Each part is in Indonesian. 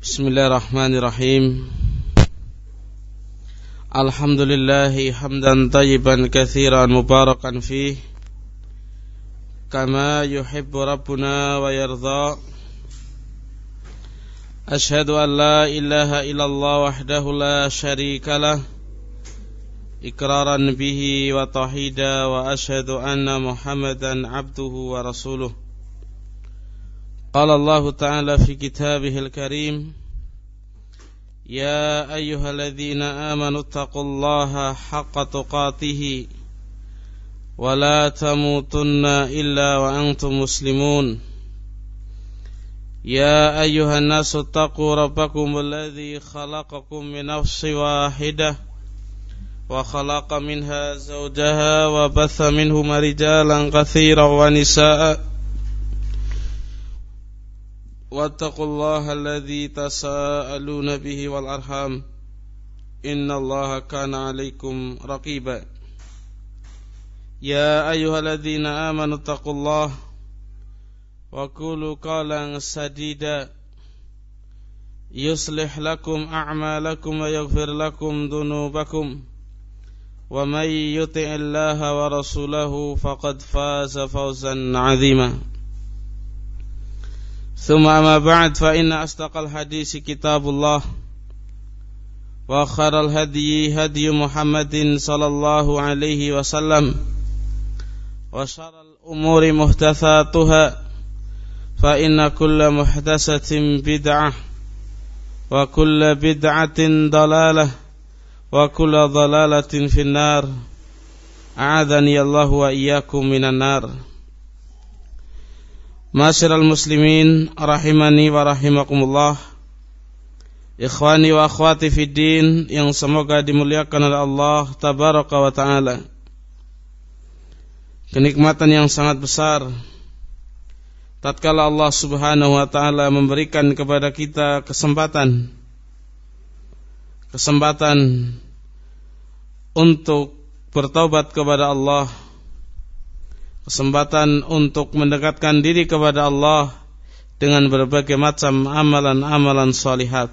Bismillahirrahmanirrahim. Alhamdulillahi hamdan tayyiban katsiran mubarakan fih kama yuhibbu rabbuna wa yarda. Ashhadu an la ilaha illallah wahdahu la syarika lah iqraran bihi wa tauhida, wa ashhadu anna Muhammadan abduhu wa rasuluh. Qala Allah Ta'ala fi kitabihil karim, ya ayyuhalladzina amanu taqullaha haqqa tuqatih wa la tamutunna illa wa antum muslimun. Ya ayyuhan nasu taqu rabbakum alladzi khalaqakum min nafsin wahidah wa khalaqa minha zawjaha wa batha minhuma rijalan katsiran wa nisaa'a wattaqullaha alladzi tasaaluna bihi wal arham innallaha kana 'alaikum raqiba. Ya ayyuhalladzina amanu taqullaha wa qulu qawlan sadida yuslih lakum a'malakum wa yaghfir lakum dhunubakum wa may yuti'illaha wa rasulahu faqad faza fawzan 'azima. Thumma amma ba'd, fa inna asdaqal hadisi kitabullah wa khairal hadyi hadyu Muhammadin sallallahu alaihi wasallam wa syarral umuri muhdatsatuha fa inna kulla muhdatsatin bid'ah wa kulla bid'atin dalalah wa kulla dalalatin finnar. A'adzani Allah wa iyyakum minan nar. Ma'asyiral muslimin rahimani wa rahimakumullah, ikhwani wa akhwati fid din yang semoga dimuliakan oleh Allah tabaraka wa taala. Kenikmatan yang sangat besar tatkala Allah Subhanahu wa taala memberikan kepada kita kesempatan untuk bertaubat kepada Allah, kesempatan untuk mendekatkan diri kepada Allah dengan berbagai macam amalan-amalan salihat.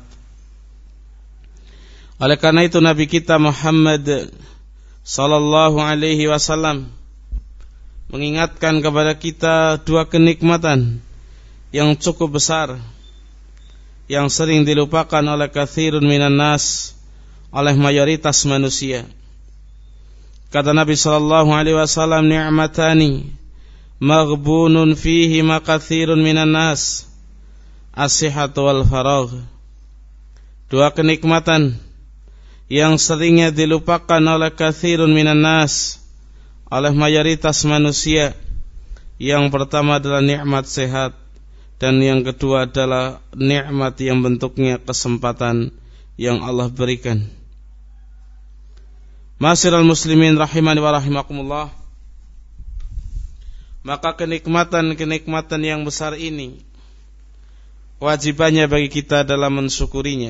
Oleh karena itu Nabi kita Muhammad sallallahu alaihi wasallam mengingatkan kepada kita dua kenikmatan yang cukup besar yang sering dilupakan oleh katsirun minan nas, oleh mayoritas manusia. Kata Nabi sallallahu alaihi wasallam, ni'matani maghbunun fihi ma katsirun minan nas, as-sihhatu wal faragh. Dua kenikmatan yang seringnya dilupakan oleh katsirun minan nas, oleh mayoritas manusia. Yang pertama adalah nikmat sehat, dan yang kedua adalah nikmat yang bentuknya kesempatan yang Allah berikan. Ma'asyiral muslimin rahimani wa rahimakumullah, maka kenikmatan-kenikmatan yang besar ini wajibannya bagi kita dalam mensyukurinya,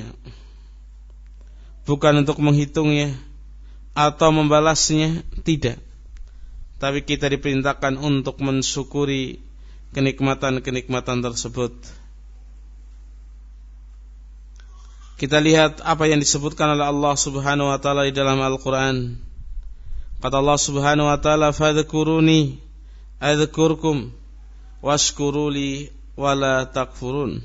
bukan untuk menghitungnya atau membalasnya, tidak. Tapi kita diperintahkan untuk mensyukuri kenikmatan-kenikmatan tersebut. Kita lihat apa yang disebutkan oleh Allah Subhanahu wa taala di dalam Al-Qur'an. Kata Allah Subhanahu wa taala, fadhkuruni adzkurkum washkuruli wala takfurun.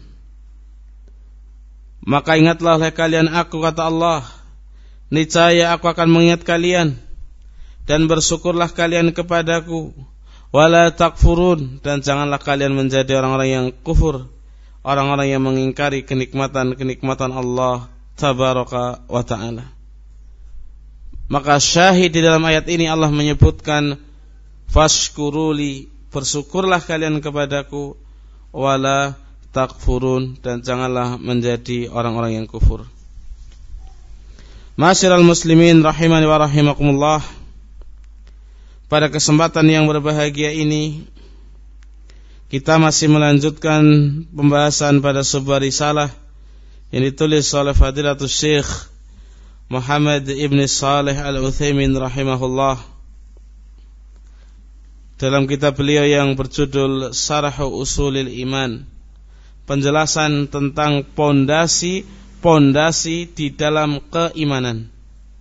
Maka ingatlah oleh kalian aku, kata Allah, niscaya aku akan mengingat kalian, dan bersyukurlah kalian kepadaku, wala takfurun, dan janganlah kalian menjadi orang-orang yang kufur, orang-orang yang mengingkari kenikmatan-kenikmatan Allah tabaraka wa ta'ala. Maka syahid di dalam ayat ini Allah menyebutkan fashkuruli, bersyukurlah kalian kepadaku, wala takfurun, dan janganlah menjadi orang-orang yang kufur. Ma'asyiral muslimin rahimani wa rahimakumullah, pada kesempatan yang berbahagia ini kita masih melanjutkan pembahasan pada sebuah risalah yang ditulis oleh Fadilatul Syekh Muhammad ibn Salih Al-Utsaimin rahimahullah dalam kitab beliau yang berjudul Syarh Ushulil Iman, penjelasan tentang pondasi di dalam keimanan.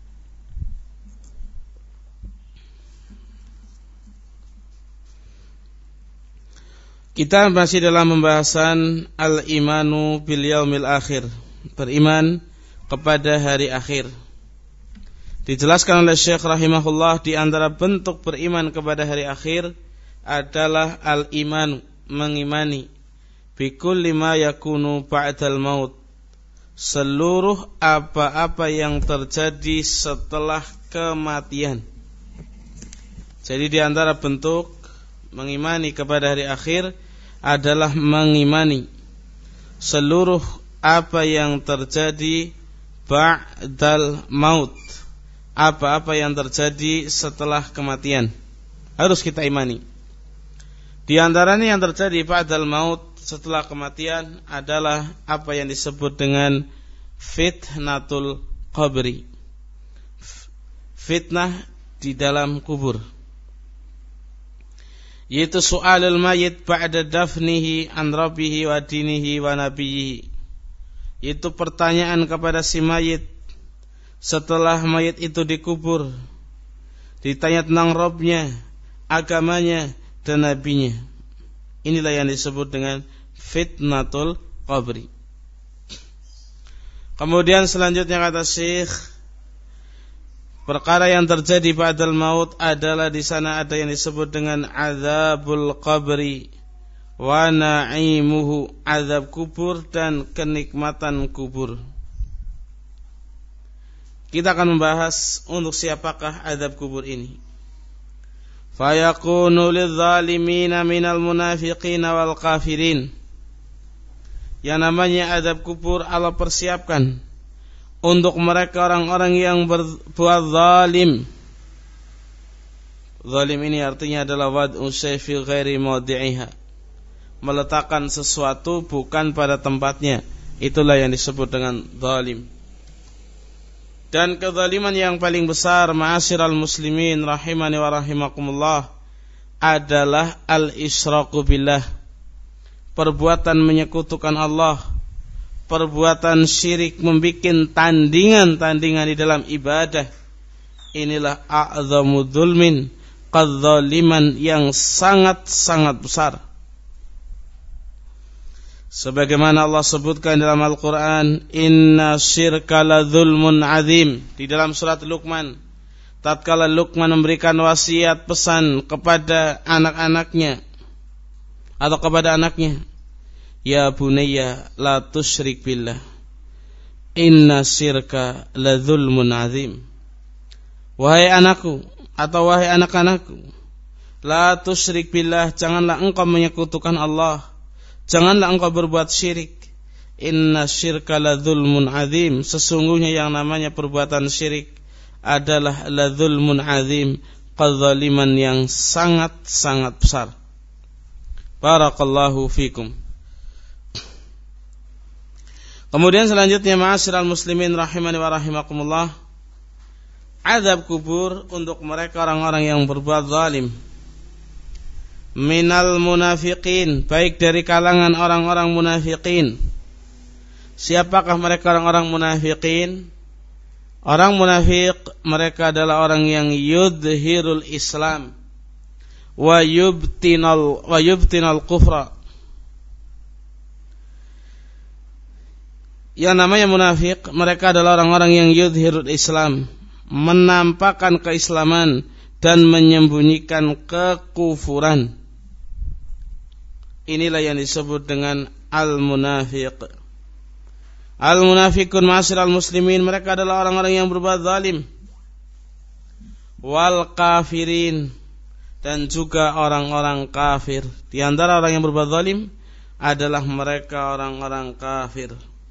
Kita masih dalam pembahasan al-imanu bil yaumil akhir, beriman kepada hari akhir. Dijelaskan oleh Syekh rahimahullah, di antara bentuk beriman kepada hari akhir adalah al-iman, mengimani bi kulli ma yakunu ba'dal maut, seluruh apa-apa yang terjadi setelah kematian. Jadi di antara bentuk mengimani kepada hari akhir adalah mengimani seluruh apa yang terjadi ba'dal maut, apa-apa yang terjadi setelah kematian harus kita imani. Di antaranya yang terjadi ba'dal maut, setelah kematian, adalah apa yang disebut dengan fitnatul qabri, fitnah di dalam kubur, yaitu su'alul mayit ba'da dafnihi an rabbihi wa dinihi wa nabiyhi, yaitu pertanyaan kepada si mayit setelah mayit itu dikubur, ditanya tentang Rabbnya, agamanya, dan nabinya. Inilah yang disebut dengan fitnatul qabri. Kemudian selanjutnya kata Syekh, perkara yang terjadi ba'dal maut adalah di sana ada yang disebut dengan azabul qabri wa na'imuhu, azab kubur dan kenikmatan kubur. Kita akan membahas untuk siapakah azab kubur ini. Fayakunu lidzalimina minal munafiqina wal kafirin. Yang namanya azab kubur Allah persiapkan untuk mereka orang-orang yang berbuat zalim. Zalim ini artinya adalah wad'u syai'i ghairi mawdi'iha, meletakkan sesuatu bukan pada tempatnya. Itulah yang disebut dengan zalim. Dan kezaliman yang paling besar, ma'asyiral muslimin rahimani wa rahimakumullah, adalah al-isyraku billah, perbuatan menyekutukan Allah, perbuatan syirik, membikin tandingan-tandingan di dalam ibadah. Inilah a'zamu dzulmin, kezaliman yang sangat-sangat besar. Sebagaimana Allah sebutkan dalam Al-Quran, inna syirka la dzulmun azim, di dalam surat Luqman, tatkala Luqman memberikan wasiat pesan kepada anak-anaknya atau kepada anaknya, ya bunayya la tusyrik billah, inna syirka la dzulmun azim. Wahai anakku atau wahai anak-anakku, la tusyrik billah, janganlah engkau menyekutukan Allah, janganlah engkau berbuat syirik. Inna syirka la dzulmun azim, sesungguhnya yang namanya perbuatan syirik adalah la dzulmun azim, kezaliman yang sangat-sangat besar. Barakallahu fikum. Kemudian selanjutnya, ma'asyiral muslimin rahimani wa rahimakumullah, azab kubur untuk mereka orang-orang yang berbuat zalim. Minal munafiqin, baik dari kalangan orang-orang munafiqin. Siapakah mereka orang-orang munafiqin? Orang munafik mereka adalah orang yang yudhirul Islam wa yubtinal kufra. Yang namanya munafik mereka adalah orang-orang yang yudhirul Islam, menampakkan keislaman dan menyembunyikan kekufuran. Inilah yang disebut dengan al-munafiq. Al-munafiqun ma'asyiral muslimin, mereka adalah orang-orang yang berbuat zalim. Wal kafirin, dan juga orang-orang kafir. Di antara orang yang berbuat zalim adalah mereka orang-orang kafir.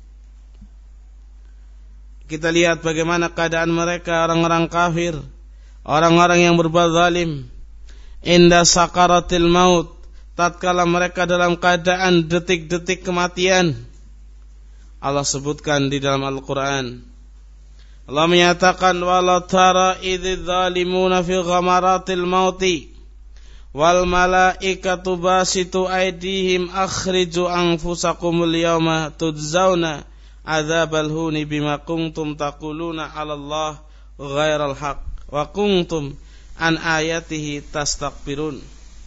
Kita lihat bagaimana keadaan mereka orang-orang kafir, orang-orang yang berbuat zalim. Inda sakaratil maut, tatkala mereka dalam keadaan detik-detik kematian. Allah sebutkan di dalam Al-Quran, Allah menyatakan, wala tara idz zalimuna fi ghamaratil mauti wal malaikatu basitu aydihim akhriju anfusakumul yawma tudzawna adzabal huni bima kuntum taquluna 'alallahi ghairal haqq wa kuntum an ayatihi tastakbirun.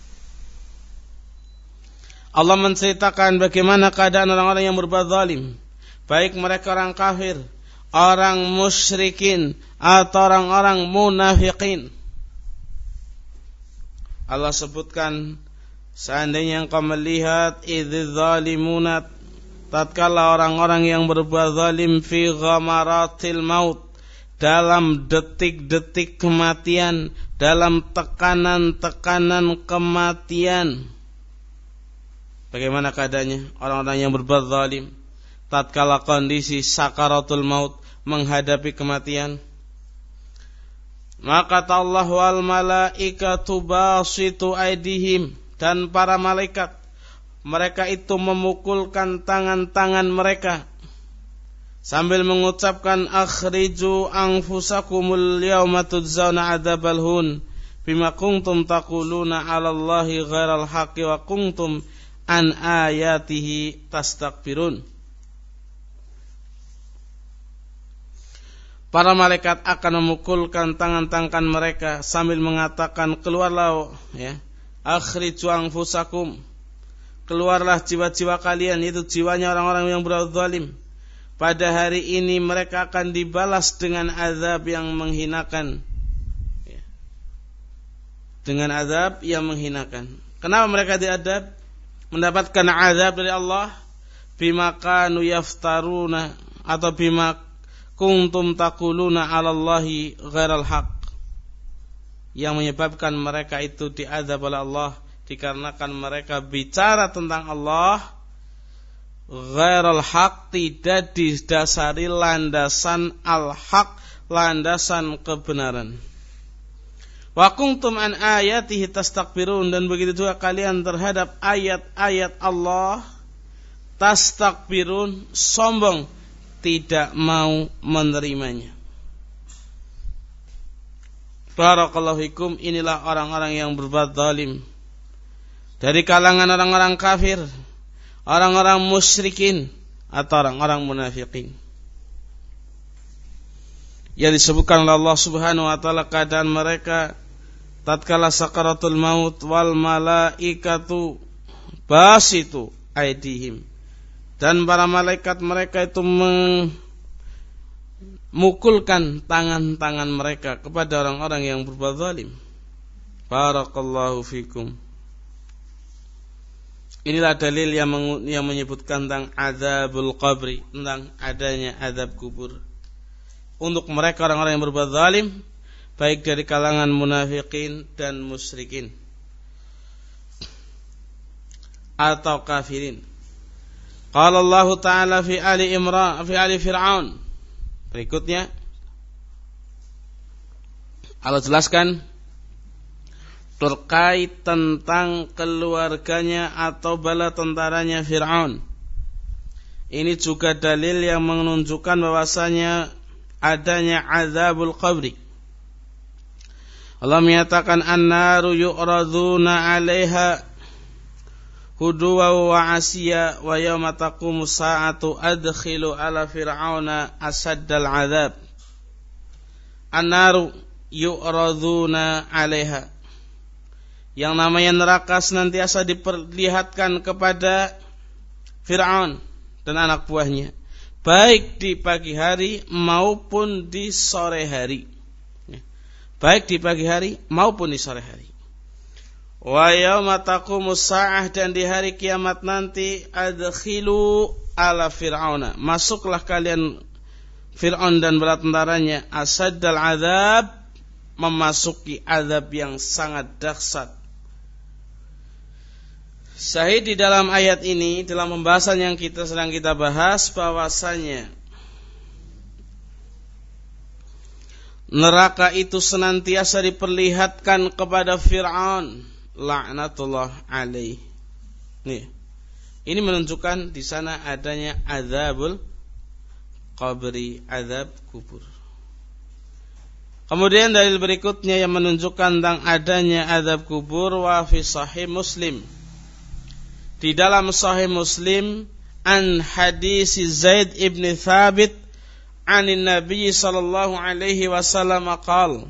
Allah menceritakan bagaimana keadaan orang-orang yang berbuat zalim, baik mereka orang kafir, orang musyrikin, atau orang-orang munafikin. Allah sebutkan, seandainya engkau melihat idz zalimuna, tatkala orang-orang yang berbuat zalim fi ghamaratil maut, dalam detik-detik kematian, dalam tekanan-tekanan kematian. Bagaimana keadaannya orang-orang yang berbuat zalim tatkala kondisi sakaratul maut, menghadapi kematian? Maka kata Allah, wal malaikatu basitu aydihim, dan para malaikat, mereka itu memukulkan tangan-tangan mereka sambil mengucapkan akhriju anfusakumul yawma tudzawna adzabal hun bima kuntum taquluna 'alallahi ghairal haqqi wa kuntum an ayatihi tastakbirun. Para malaikat akan memukulkan tangan-tangan mereka sambil mengatakan, keluarlah, ya, akhriju anfusakum, keluarlah jiwa-jiwa kalian, itu jiwanya orang-orang yang berbuat zalim. Pada hari ini mereka akan dibalas dengan azab yang menghinakan, ya, dengan azab yang menghinakan. Kenapa mereka diadab? Mendapatkan azab dari Allah bima kanu yaftaruna, atau bima kuntum taquluna 'alallahi ghairal haqq, yang menyebabkan mereka itu diazab oleh Allah dikarenakan mereka bicara tentang Allah ghairal haqq, tidak didasari landasan al-haq, landasan kebenaran. Wa kuntum an ayatihi tastakbirun, dan begitu juga kalian terhadap ayat-ayat Allah tastakbirun, sombong, tidak mau menerimanya. Barakallahu fikum. Inilah orang-orang yang berbuat zalim dari kalangan orang-orang kafir, orang-orang musyrikin, atau orang-orang munafikin, yang disebutkan oleh Allah Subhanahu wa taala keadaan mereka tatkala sakaratul maut, wal malaikatu basitu aydihim, dan para malaikat mereka itu memukulkan tangan-tangan mereka kepada orang-orang yang berbuat zalim. Barakallahu fikum. Inilah dalil yang menyebutkan tentang azabul qabri, tentang adanya azab kubur untuk mereka orang-orang yang berbuat zalim, baik dari kalangan munafikin dan musyrikin atau kafirin. Qala Allah Ta'ala fi Ali Imran, fi Ali Fir'aun. Berikutnya Allah jelaskan terkait tentang keluarganya atau bala tentaranya Fir'aun. Ini juga dalil yang menunjukkan bahwasanya adanya azabul qabri. Allah menyatakan an-naru yu'raduna 'alaiha huduwa wa asya wa yawma taqumu sa'atu adkhilu ala fir'auna asaddal 'adzab. An-naru yu'raduna 'alaiha, yang namanya neraka senantiasa diperlihatkan kepada Fir'aun dan anak buahnya, baik di pagi hari maupun di sore hari. Baik di pagi hari maupun di sore hari. Wa yauma taqumus sa'ah, dan di hari kiamat nanti adkhilu ala fir'auna, masuklah kalian Fir'aun dan bala tentaranya asaddal azab, memasuki azab yang sangat dahsyat. Sahih di dalam ayat ini, dalam pembahasan yang sedang kita bahas, bahwasanya neraka itu senantiasa diperlihatkan kepada Fir'aun, laknatullah alaih. Ini menunjukkan di sana adanya azabul qabri, azab kubur. Kemudian dalil berikutnya yang menunjukkan tentang adanya azab kubur wa fi sahih Muslim. Di dalam sahih Muslim an hadis Zaid ibn Thabit anin Nabi sallallahu alaihi wasallam qala.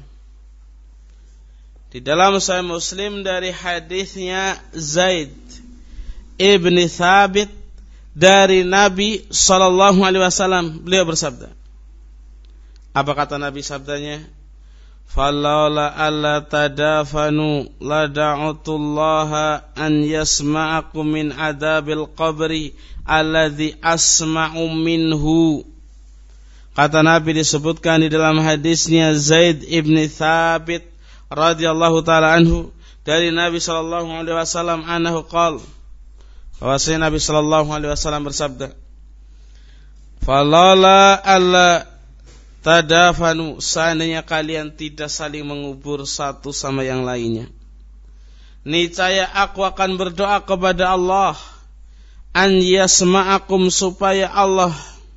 Di dalam sahih Muslim dari hadisnya Zaid ibn Thabit dari Nabi sallallahu alaihi wasallam, beliau bersabda. Apa kata Nabi sabdanya? Falaula alla tadafanu la da'utullaha an yasma'akum min adabil qabri alladhi asma'u minhu. Kata Nabi disebutkan di dalam hadisnya Zaid ibn Thabit radhiyallahu taala anhu dari Nabi sallallahu alaihi wasallam annahu qala, bahwasanya Nabi sallallahu alaihi wasallam bersabda, falaula alla tadafanu, seandainya kalian tidak saling mengubur satu sama yang lainnya, niscaya aku akan berdoa kepada Allah an yasma'akum, supaya Allah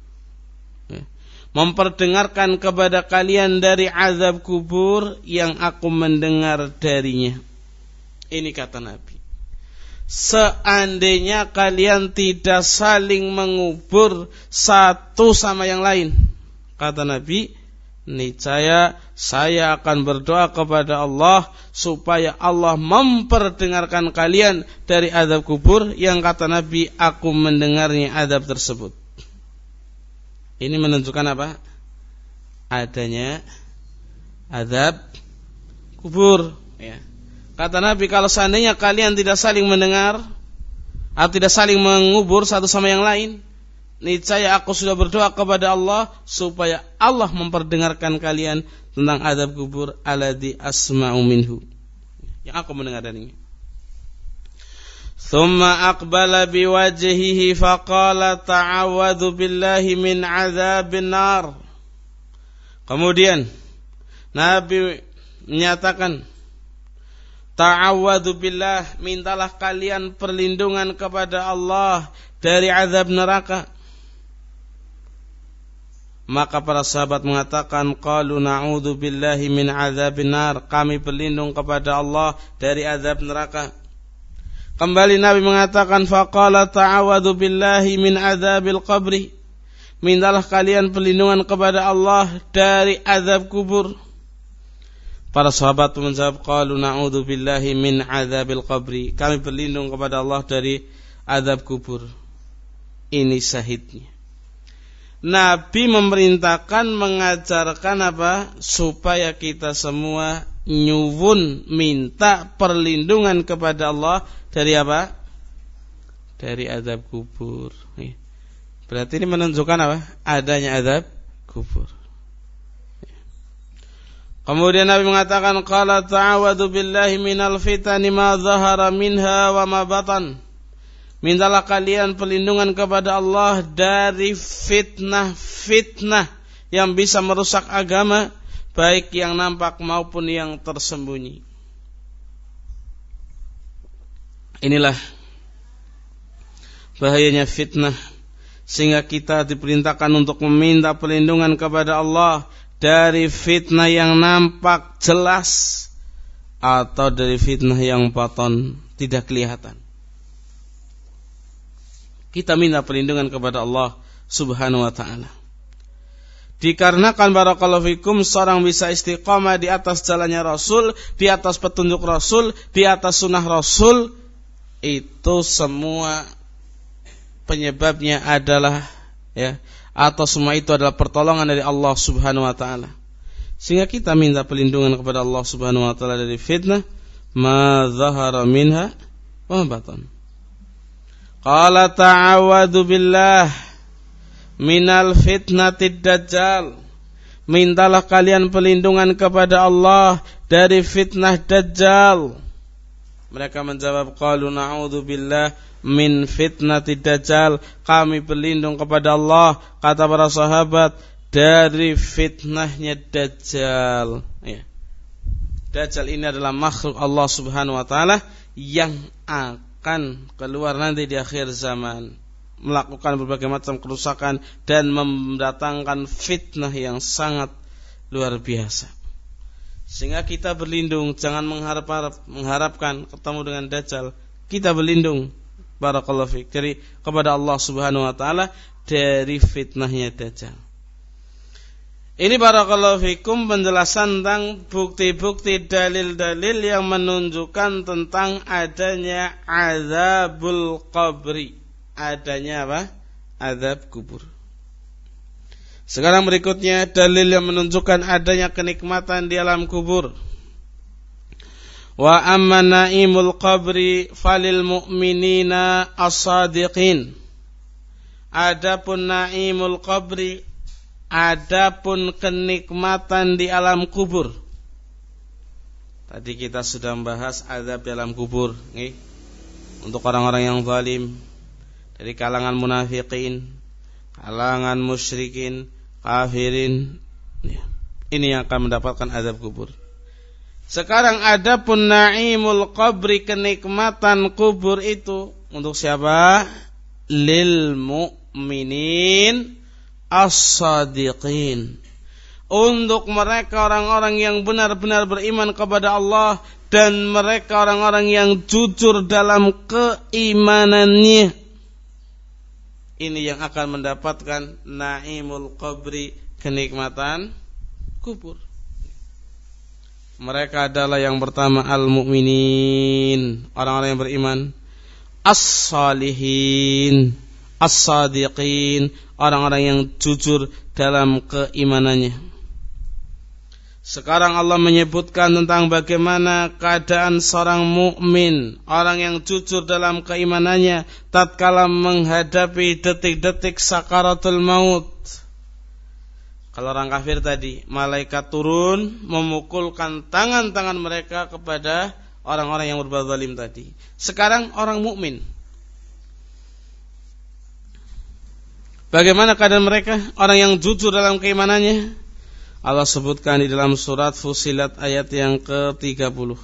memperdengarkan kepada kalian dari azab kubur yang aku mendengar darinya. Ini kata Nabi, seandainya kalian tidak saling mengubur satu sama yang lain, kata Nabi, niscaya saya akan berdoa kepada Allah supaya Allah memperdengarkan kalian dari azab kubur yang kata Nabi aku mendengarnya azab tersebut. Ini menunjukkan apa? Adanya azab kubur, ya. Kata Nabi, kalau seandainya kalian tidak saling mendengar atau tidak saling mengubur satu sama yang lain, niscaya aku sudah berdoa kepada Allah supaya Allah memperdengarkan kalian tentang azab kubur alladzi asma'u minhu, yang aku mendengar darinya. Thumma aqbala biwajhihi faqala ta'awadhu billahi min azabin nar. Kemudian Nabi menyatakan, ta'awadhu billah, mintalah kalian perlindungan kepada Allah dari azab neraka. Maka para sahabat mengatakan, qalu na'udzu billahi min azabin nar, kami berlindung kepada Allah dari azab neraka. Kembali Nabi mengatakan, faqala ta'awadhu billahi min azabil qabri, mintalah kalian perlindungan kepada Allah dari azab kubur. Para sahabat menjawab, qalu na'udzu billahi min azabil qabri, kami berlindung kepada Allah dari azab kubur. Ini syahidnya. Nabi memerintahkan, mengajarkan apa? Supaya kita semua nyuwun, minta perlindungan kepada Allah dari apa? Dari azab kubur. Berarti ini menunjukkan apa? Adanya azab kubur. Kemudian Nabi mengatakan, qala ta'awadhu billahi minal fitani ma zahara minha wa ma batan. Mintalah kalian perlindungan kepada Allah dari fitnah-fitnah yang bisa merusak agama, baik yang nampak maupun yang tersembunyi. Inilah bahayanya fitnah, sehingga kita diperintahkan untuk meminta perlindungan kepada Allah dari fitnah yang nampak jelas atau dari fitnah yang batin, tidak kelihatan. Kita minta perlindungan kepada Allah Subhanahu wa ta'ala. Dikarenakan barakallahu fikum, seorang bisa istiqamah di atas jalannya Rasul, di atas petunjuk Rasul, di atas sunnah Rasul, itu semua penyebabnya adalah, ya, atau semua itu adalah pertolongan dari Allah Subhanahu wa ta'ala. Sehingga kita minta perlindungan kepada Allah Subhanahu wa ta'ala dari fitnah ma zahara minha wa ma batan. Qala ta'awadhu billah minal fitnatid dajjal, mintalah kalian perlindungan kepada Allah dari fitnah dajjal. Mereka menjawab, qalu na'udzu billah min fitnatid dajjal, kami berlindung kepada Allah, kata para sahabat, dari fitnahnya dajjal. Ya. Dajjal ini adalah makhluk Allah Subhanahu wa ta'ala yang akan keluar nanti di akhir zaman, melakukan berbagai macam kerusakan dan mendatangkan fitnah yang sangat luar biasa. Sehingga kita berlindung, jangan mengharapkan ketemu dengan Dajjal. Kita berlindung, barakallahu fiik, dari kepada Allah Subhanahu wa taala dari fitnahnya Dajjal. Ini barakallahu fikum penjelasan tentang bukti-bukti dalil-dalil yang menunjukkan tentang adanya azabul qabri. Adanya apa? Azab kubur. Sekarang berikutnya dalil yang menunjukkan adanya kenikmatan di alam kubur. Wa amma naimul qabri falil mu'minina as-sadiqin. Adapun naimul qabri, adapun kenikmatan di alam kubur. Tadi kita sudah membahas azab di alam kubur, nih, untuk orang-orang yang zalim dari kalangan munafikin, kalangan musyrikin, kafirin. Ini yang akan mendapatkan azab kubur. Sekarang adapun naimul qabri, kenikmatan kubur itu untuk siapa? Lil mu'minin as-sadiqin, untuk mereka orang-orang yang benar-benar beriman kepada Allah dan mereka orang-orang yang jujur dalam keimanannya. Ini yang akan mendapatkan naimul qabri, kenikmatan kubur. Mereka adalah yang pertama al-mu'minin, orang-orang yang beriman, as-salihin, as-sadiqin, orang-orang yang jujur dalam keimanannya. Sekarang Allah menyebutkan tentang bagaimana keadaan seorang mukmin, orang yang jujur dalam keimanannya tatkala menghadapi detik-detik sakaratul maut. Kalau orang kafir tadi, malaikat turun memukulkan tangan-tangan mereka kepada orang-orang yang berbuat zalim tadi. Sekarang orang mukmin, bagaimana keadaan mereka? Orang yang jujur dalam keimanannya. Allah sebutkan di dalam surat Fussilat ayat yang ke-30.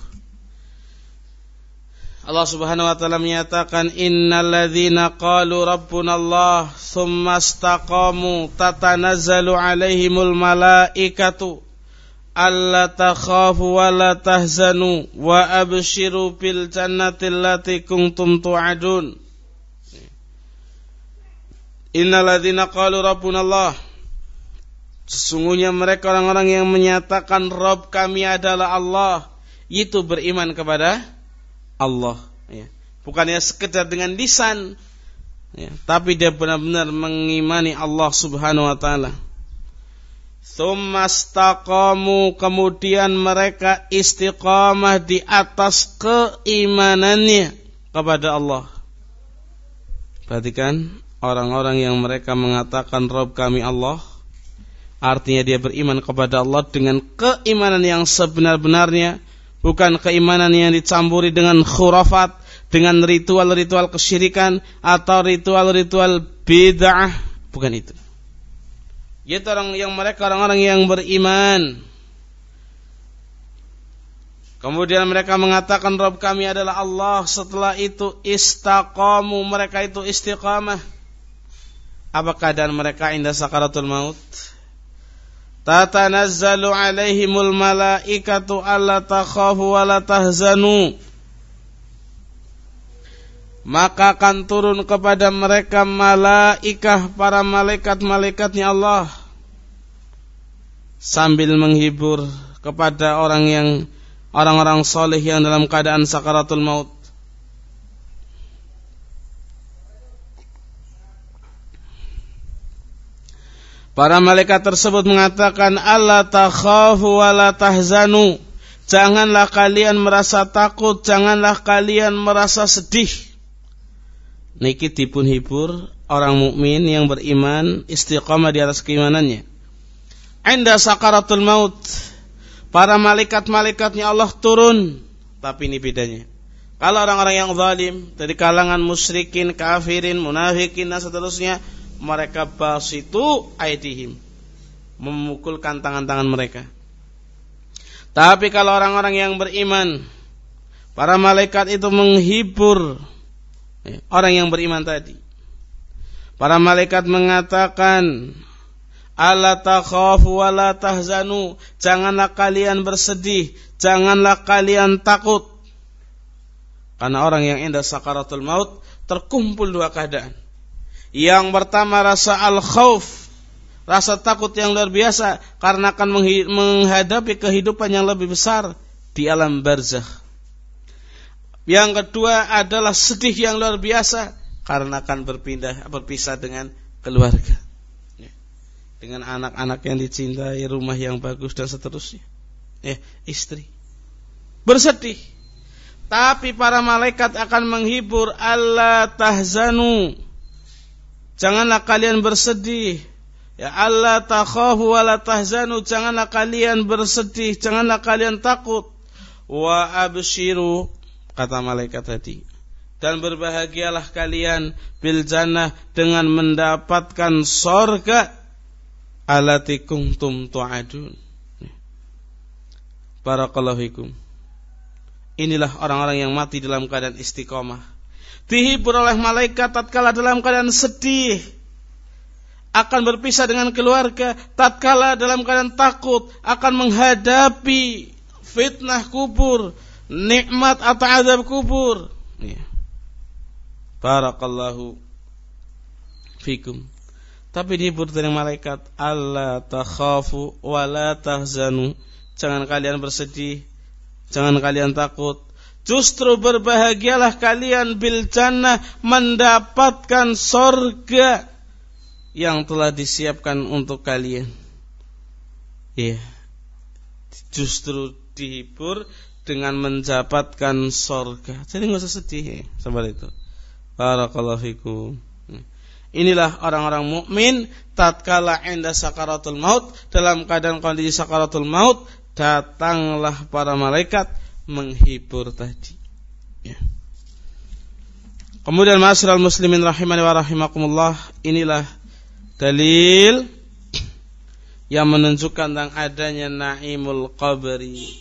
Allah Subhanahu wa taala menyatakan, innalladzina qalu rabbunallah tsumma istaqamu tatanazzalu alaihimul malaikatu alla takhafu wa la tahzanu wa abshiru bil jannati allati kuntum tu'adun. Innalladzina qalu rabbunallah, sesungguhnya mereka orang-orang yang menyatakan Rabb kami adalah Allah, itu beriman kepada Allah, ya. Bukannya sekedar dengan lisan, ya, tapi dia benar-benar mengimani Allah Subhanahu wa taala. Tsumma istaqamu, kemudian mereka istiqamah di atas keimanannya kepada Allah. Perhatikan, orang-orang yang mereka mengatakan Rabb kami Allah, artinya dia beriman kepada Allah dengan keimanan yang sebenar-benarnya, bukan keimanan yang dicampuri dengan khurafat, dengan ritual-ritual kesyirikan atau ritual-ritual bid'ah, bukan itu. Yaitu orang-orang yang beriman. Kemudian mereka mengatakan Rabb kami adalah Allah, setelah itu istaqamu, mereka itu istiqamah. Apa keadaan mereka inda sakaratul maut? Tatanazzalu alaihimul malaikatu alla takhafu wa la tahzanu, maka akan turun kepada mereka malaikah, para malaikat-malaikatnya Allah, sambil menghibur kepada orang-orang soleh yang dalam keadaan sakaratul maut. Para malaikat tersebut mengatakan, alla takhafu wa la tahzanu, janganlah kalian merasa takut, janganlah kalian merasa sedih. Niki dipun hibur orang mukmin yang beriman, istiqamah di atas keimanannya. Inda sakaratul maut, para malaikat-malaikatnya Allah turun. Tapi ini bedanya, kalau orang-orang yang zalim dari kalangan musyrikin, kafirin, munafikin dan seterusnya, mereka basitu aidihim, memukulkan tangan-tangan mereka. Tapi kalau orang-orang yang beriman, para malaikat itu menghibur orang yang beriman tadi. Para malaikat mengatakan, Alla takhafu wa la tahzanu, janganlah kalian bersedih, janganlah kalian takut. Karena orang yang indah sakaratul maut terkumpul dua keadaan. Yang pertama rasa al-khauf, rasa takut yang luar biasa karena akan menghadapi kehidupan yang lebih besar di alam barzakh. Yang kedua adalah sedih yang luar biasa karena akan berpisah dengan keluarga, dengan anak-anak yang dicintai, rumah yang bagus dan seterusnya, istri. Bersedih. Tapi para malaikat akan menghibur, alla tahzanu, janganlah kalian bersedih. Ya alla takhafu wa la tahzanu, janganlah kalian bersedih, janganlah kalian takut. Wa abshiru, kata malaikat tadi, dan berbahagialah kalian bil jannah, dengan mendapatkan surga allati kuntum tu'adun. Barakallahu fikum. Inilah orang-orang yang mati dalam keadaan istiqomah, dihibur oleh malaikat tatkala dalam keadaan sedih, akan berpisah dengan keluarga, tatkala dalam keadaan takut akan menghadapi fitnah kubur, nikmat atau azab kubur. Barakallahu fikum. Tapi dihibur dari malaikat, alla takhafu wa la tahzanu, jangan kalian bersedih, jangan kalian takut, justru berbahagialah kalian bil jannah, mendapatkan surga yang telah disiapkan untuk kalian. Justru dihibur dengan mendapatkan surga. Jadi enggak usah sedih, sabar itu. Barakallahu fikum. Inilah orang-orang mukmin tatkala inda sakaratul maut, dalam keadaan kondisi sakaratul maut, datanglah para malaikat menghibur tadi. Kemudian ma'asyiral muslimin rahimani wa rahimakumullah, inilah dalil yang menunjukkan tentang adanya naimul qabri.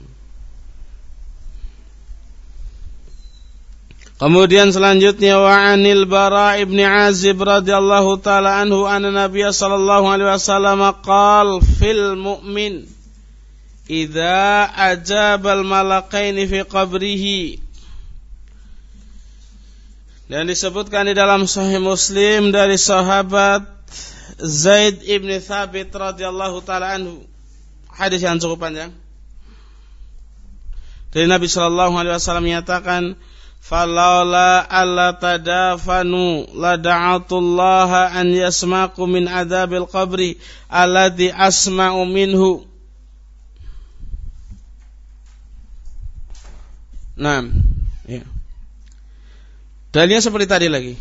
Kemudian selanjutnya, wa anil Bara ibn Azib radhiyallahu taala anhu anna Nabiy sallallahu alaihi wasallam qala fil mu'min idza ajabal malakaini fi qabrihi. Dan disebutkan di dalam Sahih Muslim dari sahabat Zaid ibn Thabit radhiyallahu taala anhu, hadis yang cukup panjang. Dari Nabi sallallahu alaihi wasallam menyatakan, falaula alla tadafanu la da'atullaha an yasma'u min adzabil qabri alladhi asma'u minhu. Naam, dalilnya seperti tadi lagi,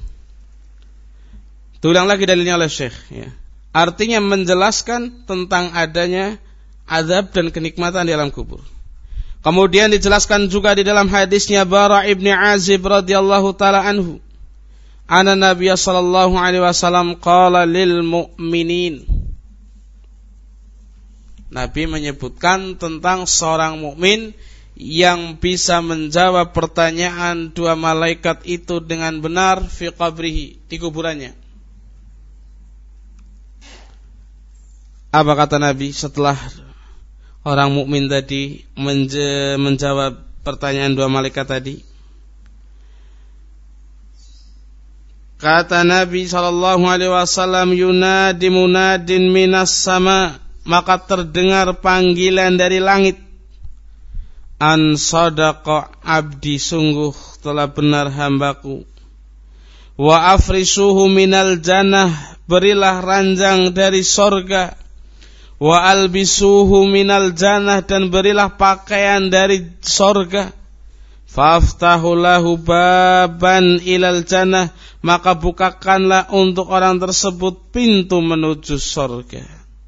Tulang lagi dalilnya oleh Syekh, Artinya menjelaskan tentang adanya azab dan kenikmatan di alam kubur. Kemudian dijelaskan juga di dalam hadisnya Bara ibn Azib radhiyallahu taala anhu, anna Nabiy sallallahu alaihi wasallam qala lil mu'minin. Nabi menyebutkan tentang seorang mukmin yang bisa menjawab pertanyaan dua malaikat itu dengan benar fi qabrihi, di kuburannya. Apa kata Nabi setelah orang mukmin tadi menjawab pertanyaan dua malaikat tadi? Kata Nabi sallallahu alaihi wasallam, yunadi munadin minas sama, maka terdengar panggilan dari langit, an sadaqa abdi, sungguh telah benar hambaku, wa afrisuhu minal jannah, berilah ranjang dari sorga, wa albisuhu minal jannah, dan berilah pakaian dari sorga, faftahu lahu baban ilal jannah, maka bukakanlah untuk orang tersebut pintu menuju sorga.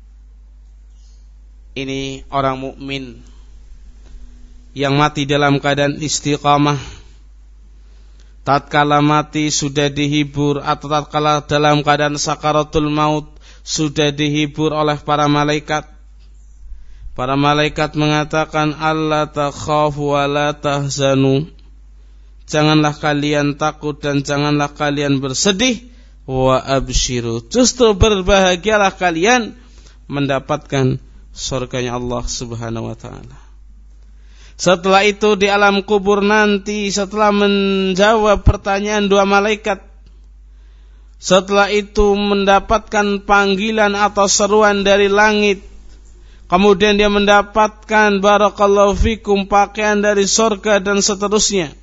Ini orang mukmin yang mati dalam keadaan istiqamah, tatkala mati sudah dihibur, atau tatkala dalam keadaan sakaratul maut sudah dihibur oleh para malaikat. Para malaikat mengatakan, alla takhafu wa la tahzanu, janganlah kalian takut dan janganlah kalian bersedih, wa abshiru. Justru berbahagialah kalian mendapatkan surganya Allah Subhanahu wa taala. Setelah itu di alam kubur nanti, setelah menjawab pertanyaan dua malaikat, setelah itu mendapatkan panggilan atau seruan dari langit, kemudian dia mendapatkan barakallahu fikum pakaian dari surga dan seterusnya.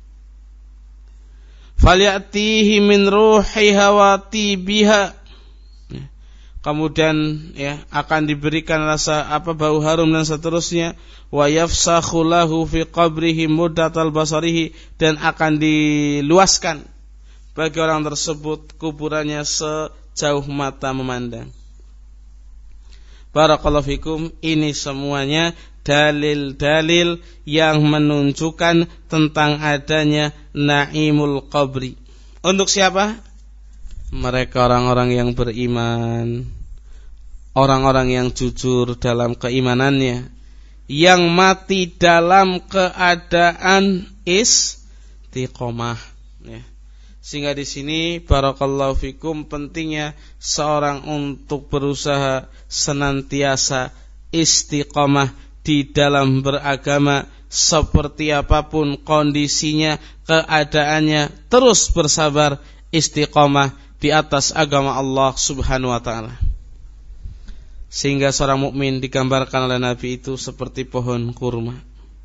Falyatihi min ruhiha wa tibiha. Kemudian akan diberikan rasa bau harum dan seterusnya. Wa yafsakhu lahu fi qabrihi muddatal basarihi, dan akan diluaskan bagi orang tersebut kuburannya sejauh mata memandang. Barakallahu fikum, ini semuanya dalil-dalil yang menunjukkan tentang adanya naimul qabri. Untuk siapa? Mereka orang-orang yang beriman, orang-orang yang jujur dalam keimanannya, yang mati dalam keadaan istiqomah. Sehingga di sini barakallahu fikum pentingnya seorang untuk berusaha senantiasa istiqomah di dalam beragama, seperti apapun kondisinya, keadaannya, terus bersabar istiqomah di atas agama Allah Subhanahu wa taala. Sehingga seorang mukmin digambarkan oleh Nabi itu seperti pohon kurma.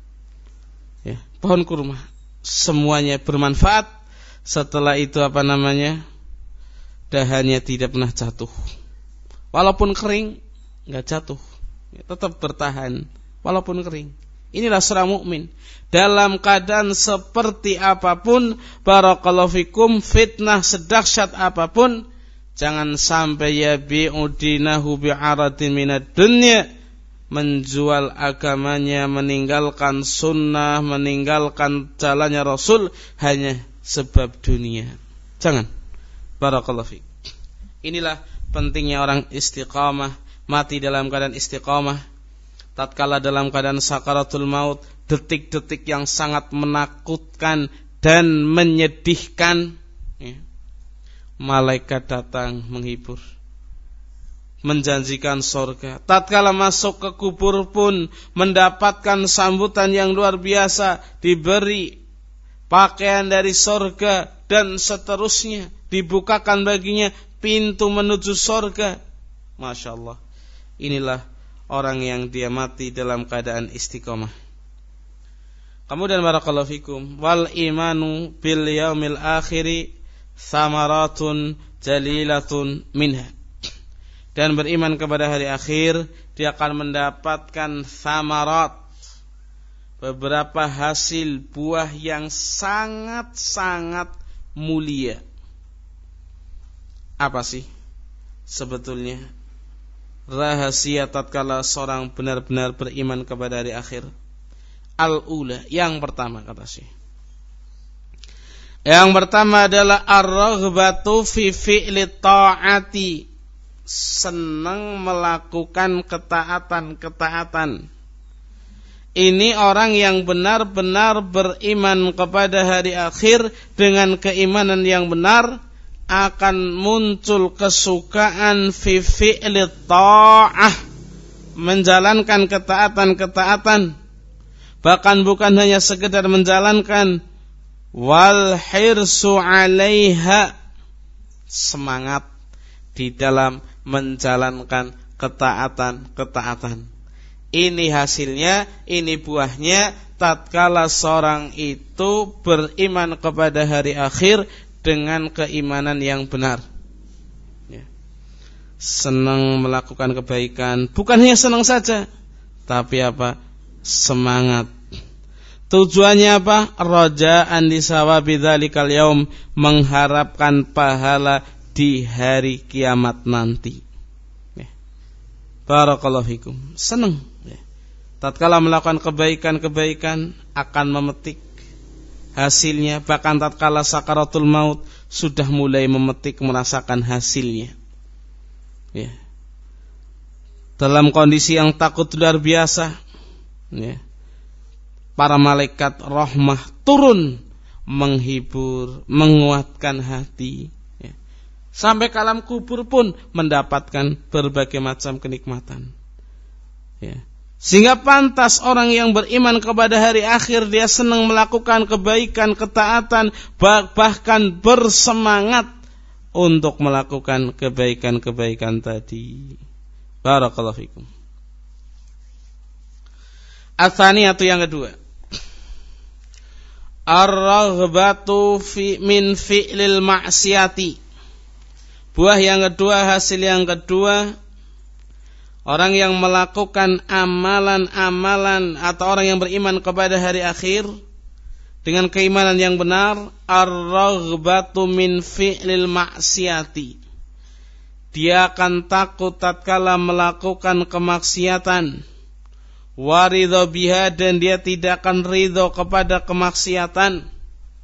Pohon kurma semuanya bermanfaat. Setelah itu dahannya tidak pernah jatuh. Walaupun kering, enggak jatuh, tetap bertahan walaupun kering. Inilah seorang mukmin. Dalam keadaan seperti apapun, barakallahu fikum, fitnah sedahsyat apapun, jangan sampai yabi'u dinahu bi'aradin minad dunya, menjual agamanya, meninggalkan sunnah, meninggalkan jalannya Rasul hanya sebab dunia. Jangan. Barakallahu fiik. Inilah pentingnya orang istiqamah, mati dalam keadaan istiqamah. Tatkala dalam keadaan sakaratul maut, detik-detik yang sangat menakutkan dan menyedihkan, malaikat datang menghibur, menjanjikan surga. Tatkala masuk ke kubur pun mendapatkan sambutan yang luar biasa, diberi pakaian dari surga dan seterusnya, dibukakan baginya pintu menuju surga. Masya Allah. Inilah orang yang dia mati dalam keadaan istiqomah. Kemudian barakallahu fikum, wal imanu bil yaumil akhiri thamaratun jalilatun minha. Dan beriman kepada hari akhir, dia akan mendapatkan thamarat, beberapa hasil buah yang sangat-sangat mulia. Apa sih sebetulnya rahasia tatkala seorang benar-benar beriman kepada hari akhir? Al-ula, yang pertama kata Syekh, yang pertama adalah ar-raghbatu fi fi'li ta'ati, senang melakukan ketaatan-ketaatan. Ini orang yang benar-benar beriman kepada hari akhir dengan keimanan yang benar, akan muncul kesukaan fi fi'li ta'ah, menjalankan ketaatan-ketaatan. Bahkan bukan hanya sekedar menjalankan, wal hirsu 'alaiha, semangat di dalam menjalankan ketaatan-ketaatan. Ini hasilnya, ini buahnya tatkala seorang itu beriman kepada hari akhir dengan keimanan yang benar. Senang melakukan kebaikan, bukan hanya senang saja, tapi semangat. Tujuannya apa? Raja'an li sawabi dzalikal yaum, mengharapkan pahala di hari kiamat nanti. Barakallahu fikum. Senang. Tatkala melakukan kebaikan-kebaikan akan memetik hasilnya, bahkan tatkala sakaratul maut sudah mulai memetik, merasakan hasilnya. Dalam kondisi yang takut luar biasa, para malaikat rahmah turun menghibur, menguatkan hati, Sampai ke alam kubur pun mendapatkan berbagai macam kenikmatan. Ya. Sehingga pantas orang yang beriman kepada hari akhir, dia senang melakukan kebaikan, ketaatan, bahkan bersemangat untuk melakukan kebaikan-kebaikan tadi. Barakallahu fikum. Ats-tsaniyatu yang kedua, ar-raghbatu min fi'lil ma'siyati. Buah yang kedua, hasil yang kedua, orang yang melakukan amalan-amalan atau orang yang beriman kepada hari akhir dengan keimanan yang benar, ar-raghbatu min fi'lil ma'siyati. Dia akan takut tatkala melakukan kemaksiatan, waridho biha, dan dia tidak akan ridho kepada kemaksiatan.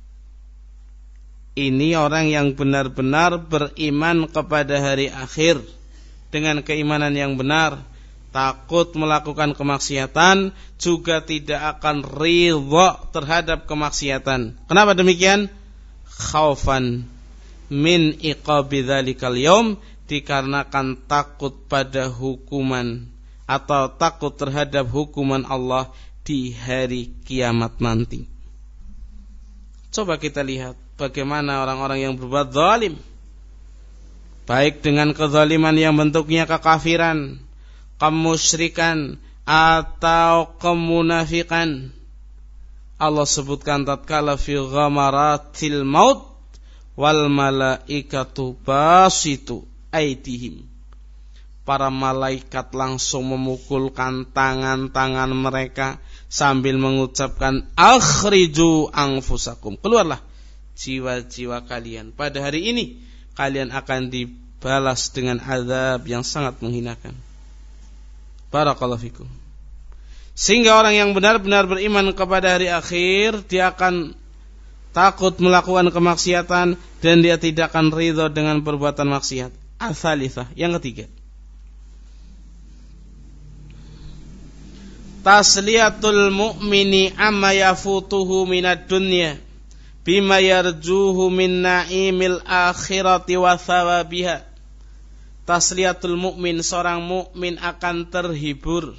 Ini orang yang benar-benar beriman kepada hari akhir dengan keimanan yang benar, takut melakukan kemaksiatan, juga tidak akan ridho terhadap kemaksiatan. Kenapa demikian? Khaufan min iqabi dzalikal yaum, dikarenakan takut pada hukuman atau takut terhadap hukuman Allah di hari kiamat nanti. Coba kita lihat bagaimana orang-orang yang berbuat zalim, baik dengan kezaliman yang bentuknya kekafiran, kemusyrikan, atau kemunafikan. Allah sebutkan tatkala fi ghamaratil maut wal malaikatu basitu aydihim. Para malaikat langsung memukulkan tangan-tangan mereka sambil mengucapkan akhriju anfusakum. Keluarlah jiwa-jiwa kalian. Pada hari ini kalian akan dibalas dengan azab yang sangat menghinakan. Barakallahu fikum. Sehingga orang yang benar-benar beriman kepada hari akhir, dia akan takut melakukan kemaksiatan dan dia tidak akan ridho dengan perbuatan maksiat. Ats-tsalitsah, yang ketiga, tasliyatul mu'mini amma yafutuhu minad dunya bima yarjuhu min na'imil akhirati wa thawabiha. Tasliyatul mu'min, seorang mukmin akan terhibur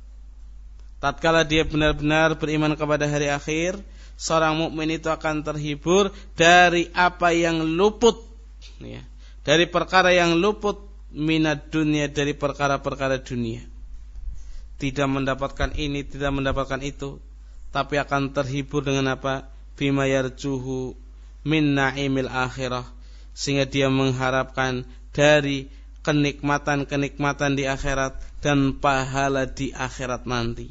tatkala dia benar-benar beriman kepada hari akhir. Seorang mukmin itu akan terhibur dari apa yang luput, ya, dari perkara yang luput minad dunya, dari perkara-perkara dunia. Tidak mendapatkan ini, tidak mendapatkan itu, tapi akan terhibur dengan apa? Bima yarjuhu min na'imil akhirah, sehingga dia mengharapkan dari kenikmatan-kenikmatan di akhirat dan pahala di akhirat nanti.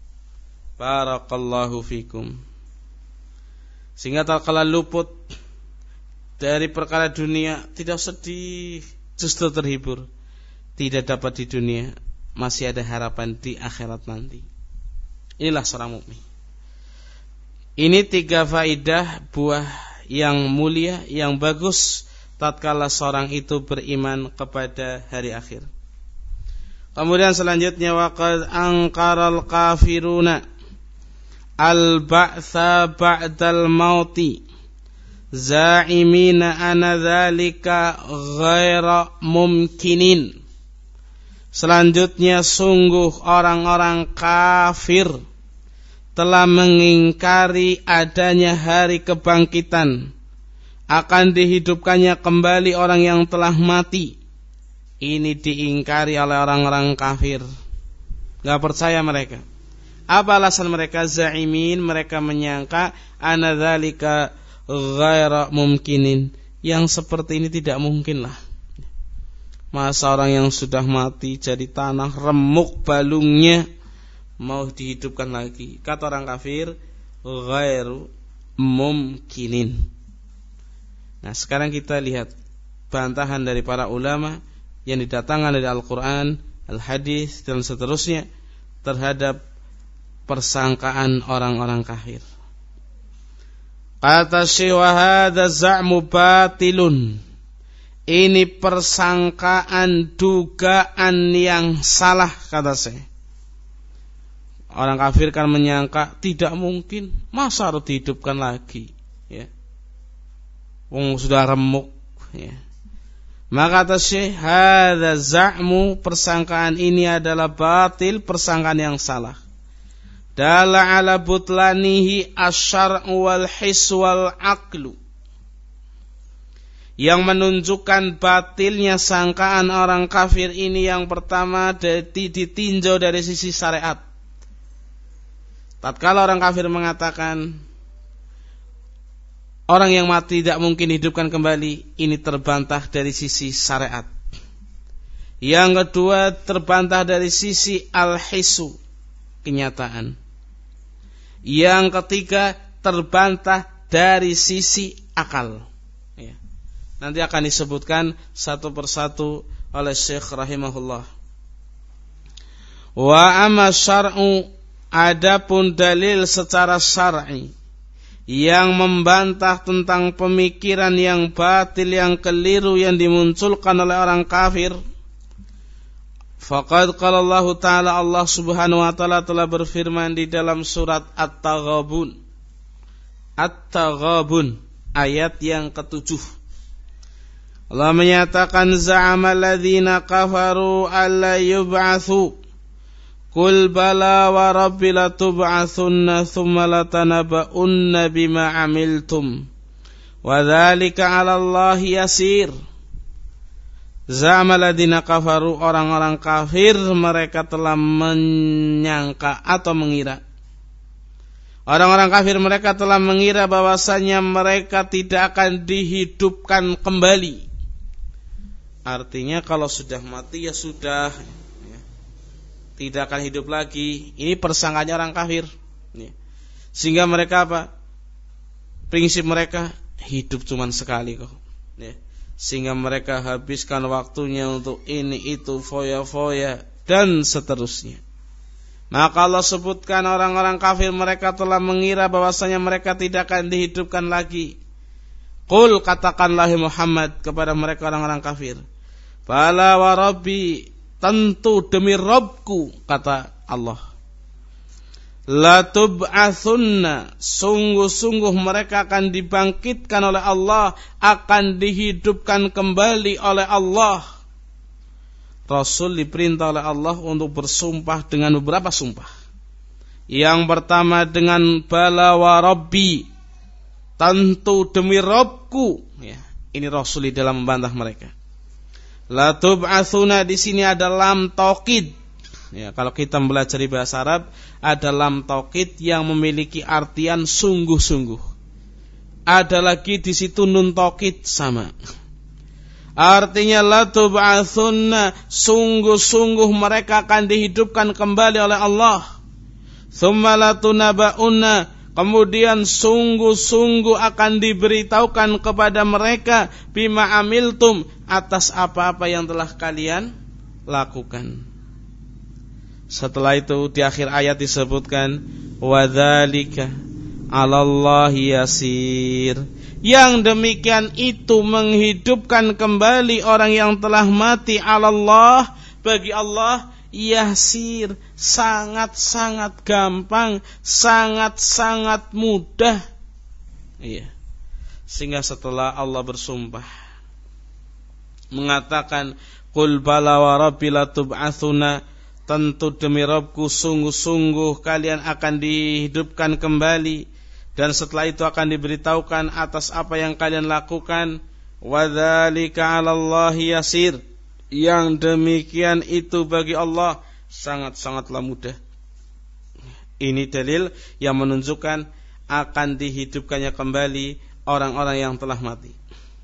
Barakallahu fikum. Sehingga tatkala luput dari perkara dunia, tidak sedih, justru terhibur. Tidak dapat di dunia, masih ada harapan di akhirat nanti. Inilah seorang mukmin. Ini 3 faidah buah yang mulia, yang bagus tatkala seorang itu beriman kepada hari akhir. Kemudian selanjutnya, waqad anqaral kafiruna al-ba'tsa ba'dal mauti za'imina ana dzalika ghaira mumkinin. Selanjutnya, sungguh orang-orang kafir telah mengingkari adanya hari kebangkitan, akan dihidupkannya kembali orang yang telah mati. Ini diingkari oleh orang-orang kafir, gak percaya mereka. Apa alasan mereka? Za'imin, mereka menyangka ana dzalika ghaira mumkinin, yang seperti ini tidak mungkin lah. Masa orang yang sudah mati jadi tanah, remuk balungnya, mau dihidupkan lagi? Kata orang kafir, ghairu mumkinin. Nah, sekarang kita lihat bantahan dari para ulama yang didatangkan dari Al-Quran, Al-Hadis, dan seterusnya terhadap persangkaan orang-orang kafir. Kata Syekh, wa hadza za'mu batilun. Ini persangkaan, dugaan yang salah, kata Syekh. Orang kafir kan menyangka tidak mungkin, masa harus dihidupkan lagi, ya. Wong sudah remuk, ya. Maka kata Syekh, hadza za'mu, persangkaan ini adalah batil, persangkaan yang salah. Dalla ala butlanihi asy-syar'u wal his wal aqlu, yang menunjukkan batilnya sangkaan orang kafir ini yang pertama ditinjau dari sisi syariat. Tatkala orang kafir mengatakan orang yang mati tidak mungkin hidupkan kembali, ini terbantah dari sisi syariat. Yang kedua, terbantah dari sisi al-hisu, kenyataan. Yang ketiga, terbantah dari sisi akal. Ya. Nanti akan disebutkan satu persatu oleh Syekh rahimahullah. Wa amma syar'u, adapun dalil secara syar'i yang membantah tentang pemikiran yang batil, yang keliru yang dimunculkan oleh orang kafir. Faqad qala Allah Ta'ala, Allah Subhanahu wa Ta'ala telah berfirman di dalam surat At-Taghabun. At-Taghabun, ayat yang ke-7. Allah menyatakan, za'ama alladhina kafaru alla yub'atsu. Qul bala wa rabbi latub'atsunna thumma latanaba'unna bima 'amiltum wa dzalika 'ala Allahi yasir. Za'ama alladhina kafaru, orang-orang kafir mereka telah menyangka atau mengira. Orang-orang kafir mereka telah mengira bahwasanya mereka tidak akan dihidupkan kembali. Artinya kalau sudah mati ya sudah, tidak akan hidup lagi. Ini persangkaannya orang kafir. Sehingga mereka apa? Prinsip mereka hidup cuma sekali kok. Sehingga mereka habiskan waktunya untuk ini itu, foya-foya dan seterusnya. Maka Allah sebutkan orang-orang kafir mereka telah mengira bahwasanya mereka tidak akan dihidupkan lagi. Qul, katakanlah Muhammad kepada mereka orang-orang kafir, bala wa rabbi, tentu demi Rabbku, kata Allah, latub'atsunna, sungguh-sungguh mereka akan dibangkitkan oleh Allah, akan dihidupkan kembali oleh Allah. Rasul diperintah oleh Allah untuk bersumpah dengan beberapa sumpah. Yang pertama dengan bala wa rabbi, tentu demi Rabbku. Ya, ini Rasul di dalam membantah mereka. La tub'atsuna, di sini ada lam taukid. Ya, kalau kita belajar bahasa Arab, ada lam taukid yang memiliki artian sungguh-sungguh. Ada lagi di situ nun taukid sama. Artinya la tub'atsunna, sungguh-sungguh mereka akan dihidupkan kembali oleh Allah. Tsumma latunaba'unna, kemudian sungguh-sungguh akan diberitahukan kepada mereka bima amiltum, atas apa-apa yang telah kalian lakukan. Setelah itu di akhir ayat disebutkan wadzalika 'alallahi yasir. Yang demikian itu menghidupkan kembali orang yang telah mati, 'alallah, bagi Allah, yasir, sangat-sangat gampang, sangat-sangat mudah. Iya. Sehingga setelah Allah bersumpah mengatakan qul bala wa rabbi latub'atsuna, tentu demi Rabbku sungguh-sungguh kalian akan dihidupkan kembali, dan setelah itu akan diberitahukan atas apa yang kalian lakukan. Wadzalika 'alallahi yasir, yang demikian itu bagi Allah sangat-sangatlah mudah. Ini dalil yang menunjukkan akan dihidupkannya kembali orang-orang yang telah mati.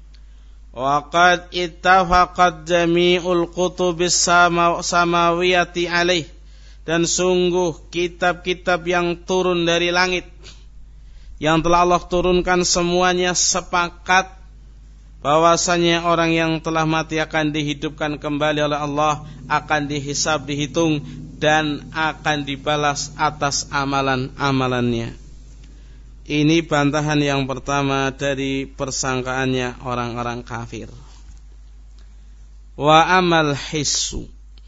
Waqad ittafaqat jami'ul kutubis samawiyati alaih, dan sungguh kitab-kitab yang turun dari langit, yang telah Allah turunkan, semuanya sepakat bahwasanya orang yang telah mati akan dihidupkan kembali oleh Allah, akan dihisab, dihitung, dan akan dibalas atas amalan-amalannya. Ini bantahan yang pertama dari persangkaannya orang-orang kafir. Wa amal hissu,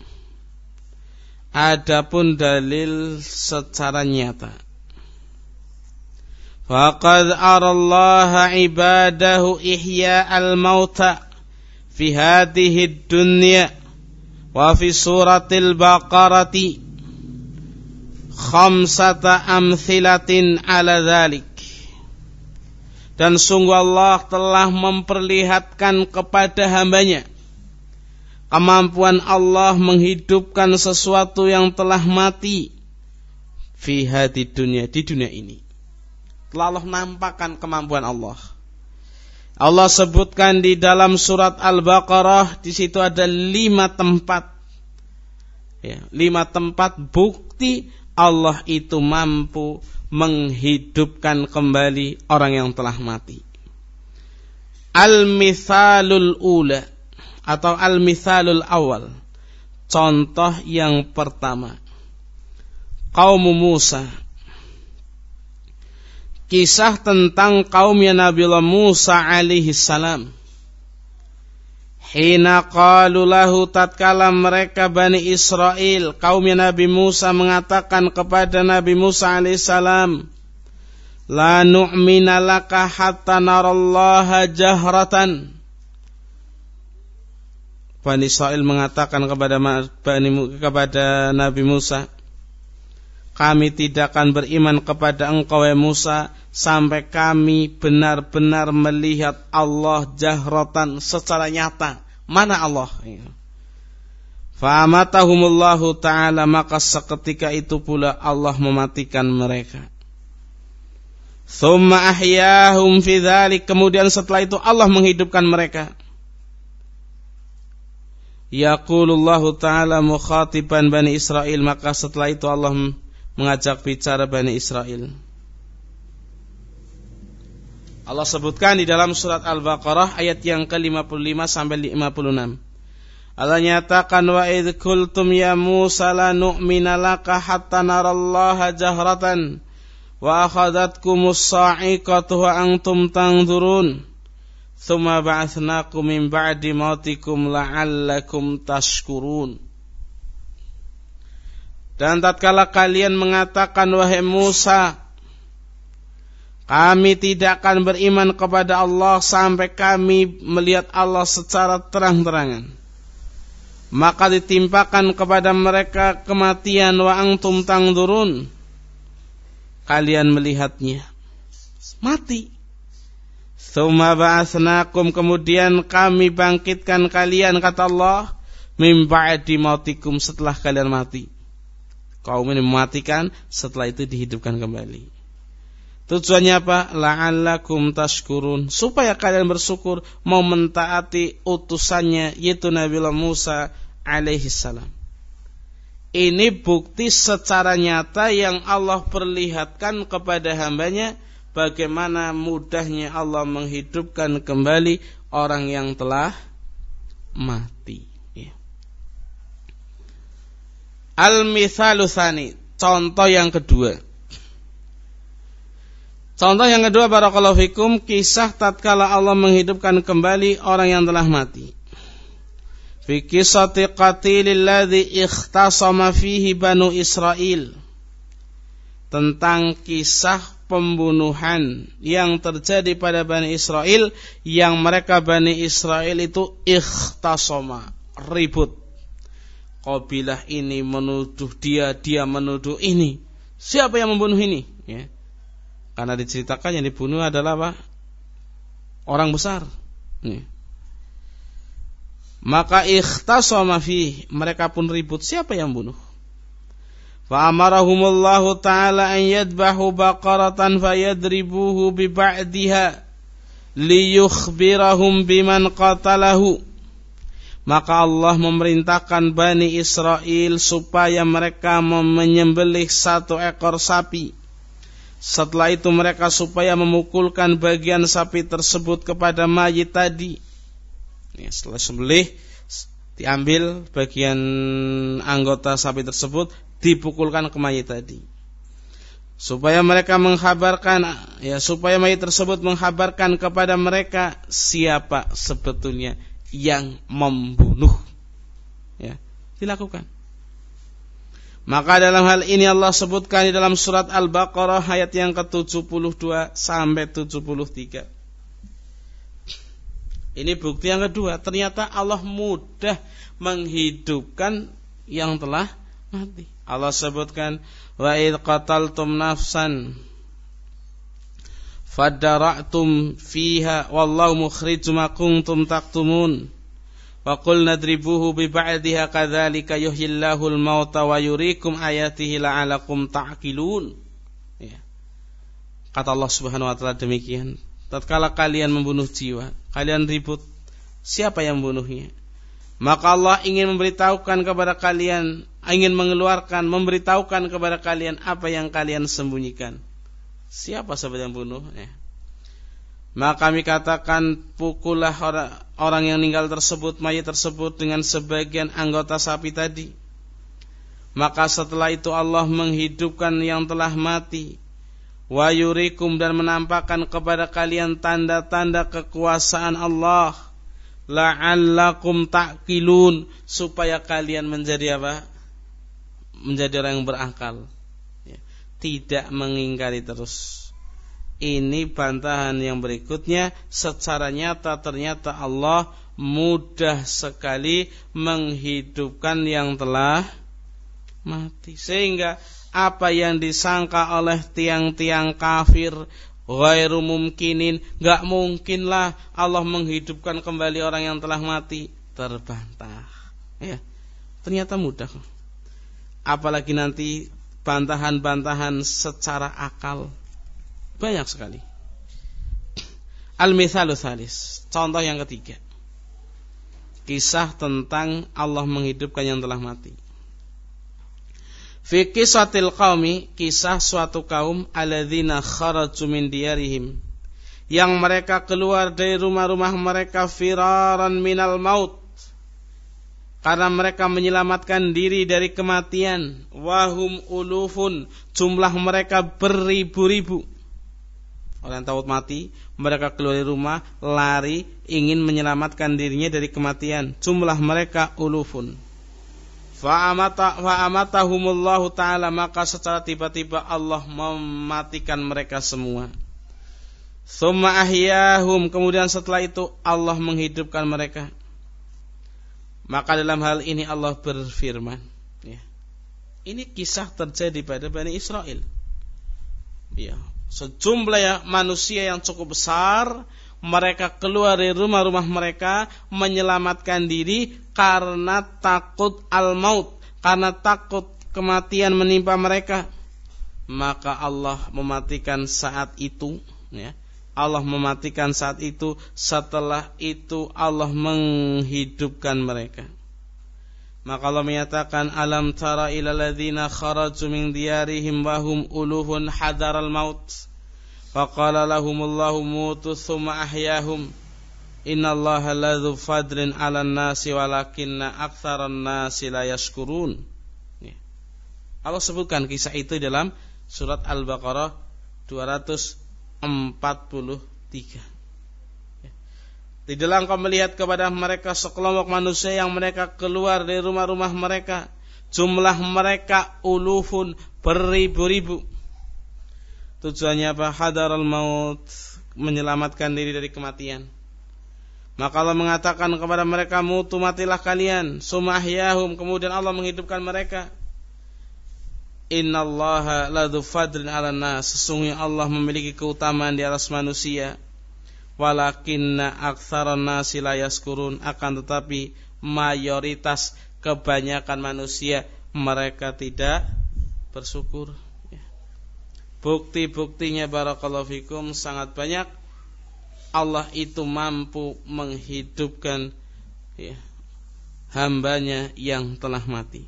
adapun dalil secara nyata. Faqad arallaha ibadahu ihya al-mauta fi hadhihi dunya wa fi suratil baqarati khamsata amthilatin ala dzalik. Dan sungguh Allah telah memperlihatkan kepada hambanya kemampuan Allah menghidupkan sesuatu yang telah mati fi hadhihi dunya, di dunia ini. Telah Allah nampakkan kemampuan Allah. Allah sebutkan di dalam surat Al-Baqarah, di situ ada 5 tempat. Ya, 5 tempat bukti Allah itu mampu menghidupkan kembali orang yang telah mati. Al-mithalul ula atau al-mithalul awal. Contoh yang pertama. Kaum Musa. Kisah tentang kaumnya Nabiullah Musa alaihi salam. Hina qalu lahu, tatkala mereka Bani Israel, kaumnya Nabi Musa mengatakan kepada Nabi Musa alaihi salam, la nu'mina laka hatta narallaha jahratan. Bani Israel mengatakan kepada Nabi Musa, kami tidak akan beriman kepada engkau ya Musa sampai kami benar-benar melihat Allah jahratan, secara nyata. Mana Allah? Fa'amatahumullahu ta'ala, maka seketika itu pula Allah mematikan mereka. Tsumma ahyahum fi dzalik, kemudian setelah itu Allah menghidupkan mereka. Yaqulullahu ta'ala mukhatiban Bani Israel, maka setelah itu Allah mengajak bicara Bani Israel. Allah sebutkan di dalam surat Al-Baqarah ayat yang ke-55 sampai 56. Allah nyatakan, wa idh qultum ya Musa la nu'mina laka hatta narallaha jahratan wa akhadhatkumus sa'iqatu wa antum tanzurun tsumma ba'atsnakum min ba'di mautikum la'allakum tashkurun. Dan tatkala kalian mengatakan, wahai Musa, kami tidak akan beriman kepada Allah sampai kami melihat Allah secara terang-terangan, maka ditimpakan kepada mereka kematian, wa antum tangdurun, kalian melihatnya mati. Tsumma ba'atsnakum, kemudian kami bangkitkan kalian, kata Allah, min ba'di mautikum, setelah kalian mati. Kaum ini mematikan, setelah itu dihidupkan kembali. Tujuannya apa? La'allakum tashkurun, supaya kalian bersyukur, mau mentaati utusannya, yaitu Nabiullah Musa alaihi salam. Ini bukti secara nyata yang Allah perlihatkan kepada hambanya, bagaimana mudahnya Allah menghidupkan kembali orang yang telah mati. Al-mithalu tsani, contoh yang kedua. Contoh yang kedua, barakallahu fikum, kisah tatkala Allah menghidupkan kembali orang yang telah mati. Fi qissati qatilil ladzi ikhtasama fihi Banu Israil. Tentang kisah pembunuhan yang terjadi pada Bani Israel, yang mereka Bani Israel itu ikhtasama, ribut. Qabilah ini menuduh dia, dia menuduh ini. Siapa yang membunuh ini? Ya. Karena diceritakan yang dibunuh adalah apa? Orang besar. Ya. Maka ikhtasama fihi, mereka pun ribut siapa yang bunuh. Fa amarahumullahu ta'ala an yadbahu baqaratan fayadribuhu bi ba'diha liyukhbirahum biman qatalahu. Maka Allah memerintahkan Bani Israel supaya mereka menyembelih 1 ekor sapi. Setelah itu mereka supaya memukulkan bagian sapi tersebut kepada mayit tadi. Ya, setelah sembelih, diambil bagian anggota sapi tersebut, dipukulkan ke mayit tadi. Supaya mereka menghabarkan, ya, supaya mayit tersebut menghabarkan kepada mereka siapa sebetulnya yang membunuh. Ya, dilakukan. Maka dalam hal ini Allah sebutkan di dalam surat Al-Baqarah ayat yang ke-72 sampai 73. Ini bukti yang kedua, ternyata Allah mudah menghidupkan yang telah mati. Allah sebutkan, wa id qataltum nafsan fadara'tum fiha wallahu mukhrijum ma kuntum taktumun wa qulna dribuhu bi ba'diha kadzalika yuhyillahu al-mauta wa yuriikum ayatihi la'alakum ta'qilun. Ya. Kata Allah Subhanahu wa taala demikian, tatkala kalian membunuh jiwa, kalian ribut siapa yang membunuhnya, maka Allah ingin memberitahukan kepada kalian, ingin mengeluarkan, memberitahukan kepada kalian apa yang kalian sembunyikan. Siapa sebenarnya yang bunuh? Maka kami katakan, pukullah orang yang meninggal tersebut, mayat tersebut dengan sebagian anggota sapi tadi. Maka setelah itu Allah menghidupkan yang telah mati. Wa yurikum, dan menampakkan kepada kalian tanda-tanda kekuasaan Allah. La'allakum ta'qilun, supaya kalian menjadi apa? Menjadi orang yang berakal. Tidak mengingkari terus. Ini bantahan yang berikutnya. Secara nyata ternyata Allah mudah sekali menghidupkan yang telah mati. Sehingga apa yang disangka oleh tiang-tiang kafir, ghairu mumkinin, gak mungkinlah Allah menghidupkan kembali orang yang telah mati, terbantah. Ya, ternyata mudah. Apalagi nanti bantahan-bantahan secara akal banyak sekali. Al-mithalu tsalis, contoh yang ketiga, kisah tentang Allah menghidupkan yang telah mati. Fi qisatil qaumi, kisah suatu kaum alladzina kharaju min diyarihim, yang mereka keluar dari rumah-rumah mereka firaran minal maut, karena mereka menyelamatkan diri dari kematian. Wahum ulufun, jumlah mereka beribu-ribu. Orang takut mati, mereka keluar dari rumah, lari, ingin menyelamatkan dirinya dari kematian. Jumlah mereka ulufun. Fa'amatahumullahu ta'ala, maka secara tiba-tiba Allah mematikan mereka semua. Tsumma ahyahum, kemudian setelah itu Allah menghidupkan mereka. Maka dalam hal ini Allah berfirman, ya. Ini kisah terjadi pada Bani Israel. Ya, sejumlah manusia yang cukup besar, mereka keluar dari rumah-rumah mereka, menyelamatkan diri karena takut al-maut, karena takut kematian menimpa mereka. Maka Allah mematikan saat itu, ya. Allah mematikan saat itu. Setelah itu Allah menghidupkan mereka. Maka Allah menyatakan, alam tara ila ladzina kharaju min diyarihim wa hum ulufun hadaral maut faqala lahumullahu mutu tsumma ahyahum innallaha ladzu fadlin 'alan nasi walakinna aktsaran nasi la yashkurun. Allah sebutkan kisah itu dalam surat Al-Baqarah 243. Tidaklah engkau melihat kepada mereka sekelompok manusia yang mereka keluar dari rumah-rumah mereka, jumlah mereka ulufun, beribu-ribu. Tujuannya apa? Hadaral maut, menyelamatkan diri dari kematian. Maka Allah mengatakan kepada mereka, mutu, matilah kalian. Tsumma ahyahum, kemudian Allah menghidupkan mereka. Innallaha ladzu fadlin 'alan nas, sesungguhnya Allah memiliki keutamaan di atas manusia. Walakinna aktsaran nasi la yaskurun, akan tetapi mayoritas, kebanyakan manusia mereka tidak bersyukur. Bukti-buktinya barakallahu fikum sangat banyak. Allah itu mampu menghidupkan, ya, hambanya yang telah mati.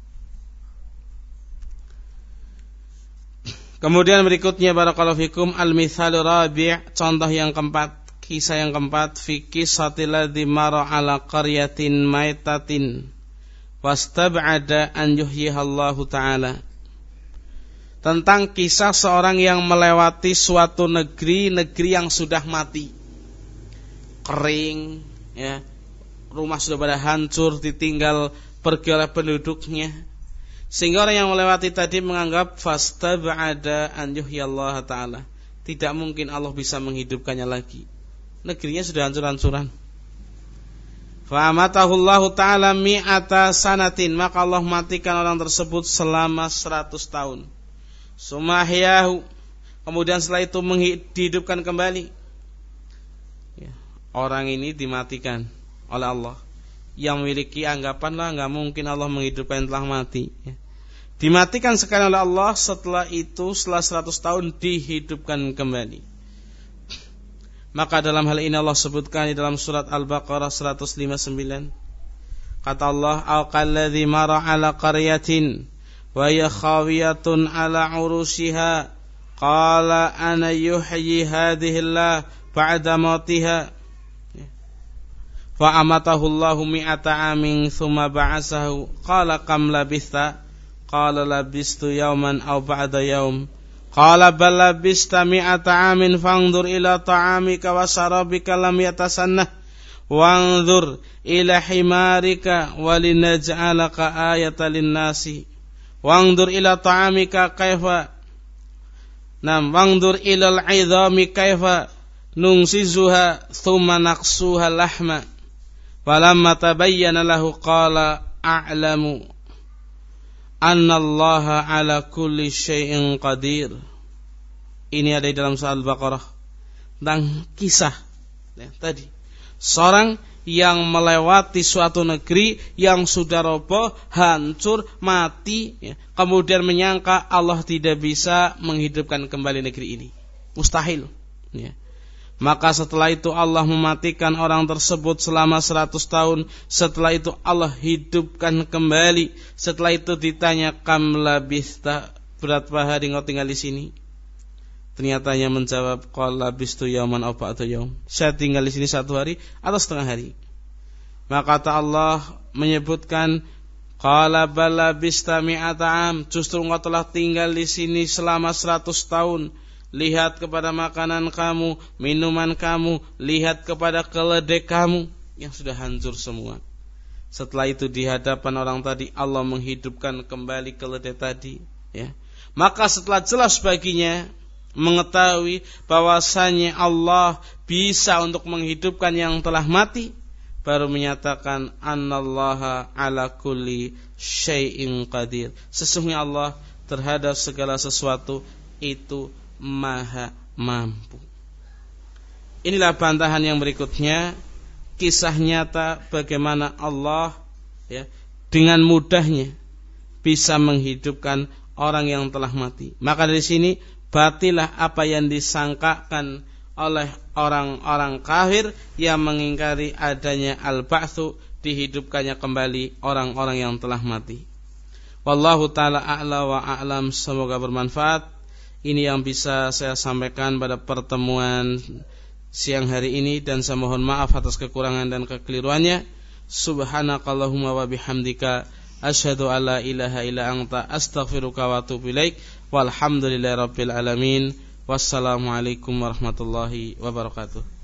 Kemudian berikutnya barakallahu fikum al-mithalu rabi', contoh yang keempat, kisah yang keempat, fi qisatil ladzi mara ala qaryatin maitatin wastab'ada an yuhyihallahu ta'ala. Tentang kisah seorang yang melewati suatu negeri yang sudah mati, kering, ya, rumah sudah pada hancur, ditinggal pergi oleh penduduknya. Sehingga orang yang melewati tadi menganggap fastab'ada an yuhyihallahu ta'ala, tidak mungkin Allah bisa menghidupkannya lagi. Negerinya sudah hancur-hancuran, Fa amatahullahu ta'ala mi'ata sanatin, maka Allah matikan orang tersebut selama 100 tahun. Sumahyahu, kemudian setelah itu dihidupkan kembali. Orang ini dimatikan oleh Allah. Yang memiliki anggapan lah nggak mungkin Allah menghidupkan yang telah mati. Dimatikan sekali oleh Allah, setelah itu setelah 100 tahun dihidupkan kembali. Maka dalam hal ini Allah sebutkan di dalam surat Al-Baqarah 159. Kata Allah, "Aqalladzi mara 'ala qaryatin wa hiya khawiyatun 'ala 'urushiha qala ana yuhyi hadhihi Allah ba'da mautiha." Fa amatahu Allahu mi'ata amin thumma ba'asahu qala kam labitha qala labistu yawman aw ba'da yawm qala bal labista mi'ata amin fanzur ila ta'amika wa sarabika lam yatasannah wanzur ila himarika walinaj'alaka ayatan lin-nasi wanzur ila ta'amika kaifa wanzur ila al-'idhami kaifa nunsizuha thumma naqsuha lahma falamma tabayyana lahu qala a'lamu annallaha ala kulli syai'in qadir. Ini ada di dalam surah Al-Baqarah tentang kisah tadi seorang yang melewati suatu negeri yang sudah roboh, hancur, mati, kemudian menyangka Allah tidak bisa menghidupkan kembali negeri ini, mustahil. Maka setelah itu Allah mematikan orang tersebut selama 100 tahun. Setelah itu Allah hidupkan kembali. Setelah itu ditanya, kam labista, berapa hari engkau tinggal di sini? Ternyata dia menjawab, qala labistu yawman aw ba'da yawm. Saya tinggal di sini 1 hari atau setengah hari. Maka kata Allah menyebutkan, qala bal labista mi'ata am, justru engkau telah tinggal di sini selama 100 tahun. Lihat kepada makanan kamu, minuman kamu, lihat kepada keledai kamu yang sudah hancur semua. Setelah itu di hadapan orang tadi Allah menghidupkan kembali keledai tadi, Maka setelah jelas baginya mengetahui bahwasanya Allah bisa untuk menghidupkan yang telah mati, baru menyatakan annallaha ala kulli syai'in qadir. Sesungguhnya Allah terhadap segala sesuatu itu Maha mampu. Inilah bantahan yang berikutnya, kisah nyata bagaimana Allah dengan mudahnya bisa menghidupkan orang yang telah mati. Maka dari sini batilah apa yang disangkakan oleh orang-orang kafir yang mengingkari adanya al-ba'tsu, dihidupkannya kembali orang-orang yang telah mati. Wallahu ta'ala a'la wa a'lam. Semoga bermanfaat. Ini yang bisa saya sampaikan pada pertemuan siang hari ini, dan saya mohon maaf atas kekurangan dan kekeliruannya. Subhanakallahumma wa bihamdika asyhadu alla ilaha illa anta astaghfiruka wa atubu ilaik. Walhamdulillahirabbil alamin. Wassalamualaikum warahmatullahi wabarakatuh.